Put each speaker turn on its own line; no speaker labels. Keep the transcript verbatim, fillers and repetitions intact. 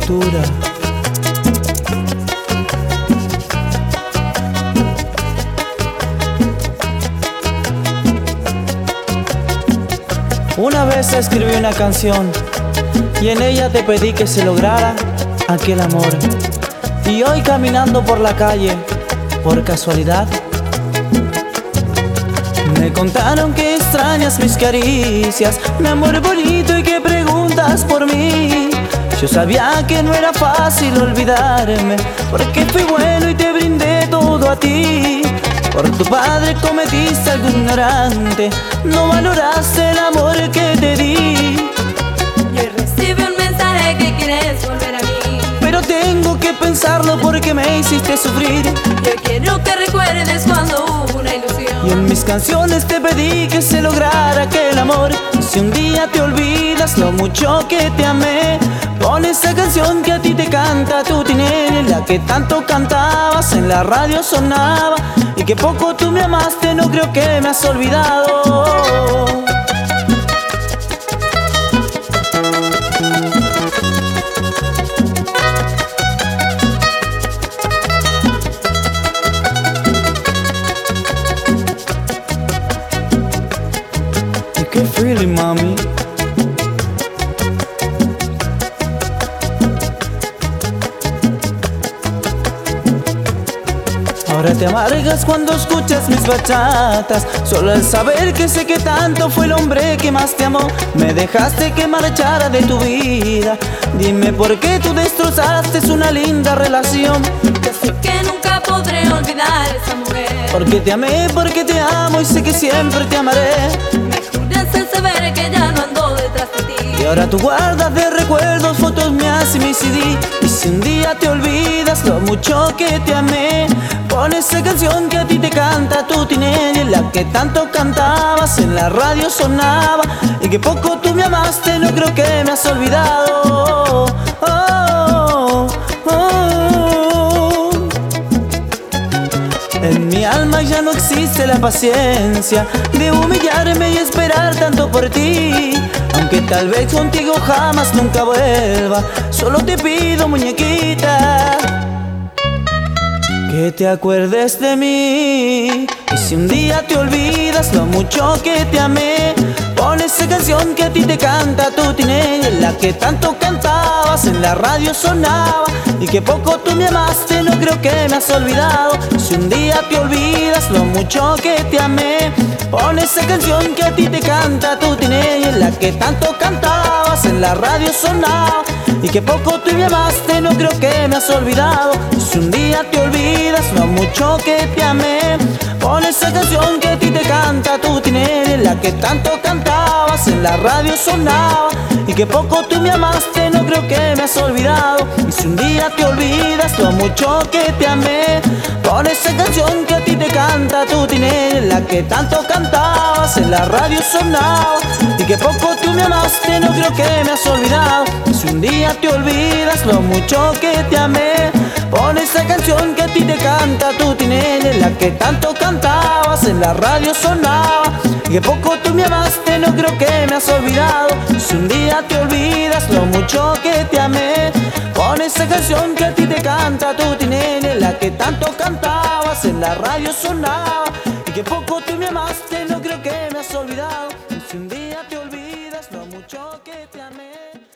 Cultura. Una vez escribí una canción y en ella te pedí que se lograra aquel amor. Y hoy caminando por la calle, por casualidad, me contaron que extrañas mis caricias, mi amor bonito, y que preguntas por mí. Yo sabía que no era fácil olvidarme, porque fui bueno y te brindé todo a ti. Por tu padre cometiste algo ignorante, no valoraste el amor que te di.
Yo recibí un mensaje que quieres volver a mí,
pero tengo que pensarlo porque me hiciste sufrir.
yo quiero que recuerdes cuando hubo una ilusión.
Y en mis canciones te pedí que se lograra aquel amor. Y si un día te olvidas lo mucho que te amé, pon esa canción que a ti te canta tu Tinelli, la que tanto cantabas, en la radio sonaba, y que poco tú me amaste, no creo que me has olvidado. Qué feeling, mami. Ahora te amargas cuando escuchas mis bachatas, solo al saber que sé que tanto fue el hombre que más te amó. Me dejaste que marchara de tu vida, dime por qué tú destrozaste una linda relación.
Yo sé que nunca podré olvidar a esa mujer,
Porque te amé, porque te amo y sé que siempre te amaré.
me juras el saber que ya no ando detrás de ti.
Y ahora tú guardas de recuerdos fotos mías y mi C D. Y si un día te olvidas lo mucho que te amé, pon esa canción que a ti te canta tu Tinelli, la que tanto cantabas, en la radio sonaba, y que poco tú me amaste, no creo que me has olvidado. Oh, oh, oh. En mi alma ya no existe la paciencia de humillarme y esperar tanto por ti. Aunque tal vez contigo jamás nunca vuelva, solo te pido, muñequita, que te acuerdes de mí. Y si un día te olvidas lo mucho que te amé, pon esa canción que a ti te canta tu Tinelli, la que tanto cantabas, en la radio sonaba, y que poco tú me amaste, no creo que me has olvidado. Si un día te olvidas lo mucho que te amé, pon esa canción que a ti te canta tu Tinelli, la que tanto cantabas, en la radio sonaba, y que poco tú me amaste, no creo que me has olvidado. Si un día te olvidas lo mucho que te amé, pon esa canción que a ti te canta tu Tinelli, la que tanto cantabas, en la radio sonaba, y que poco tú me amaste, no creo que me has olvidado. Y si un día te olvidas lo mucho que te amé, pon esa canción que a ti te canta tu Tinelli, la que tanto cantabas, en la radio sonaba, y que poco tú me amaste, no creo que me has olvidado. Y si un día te olvidas lo mucho que te amé, pon esa canción que a ti te canta tu Tinelli, la que tanto cantabas, en la radio sonaba, y que poco tú me amaste, no creo que me has olvidado. Si un día te olvidas lo mucho que te amé, pon esa canción que a ti te canta tu Tinelli, la que tanto cantabas, en la radio sonaba, y que poco tú me amaste, no creo que me has olvidado. Si un día te olvidas lo mucho que te amé.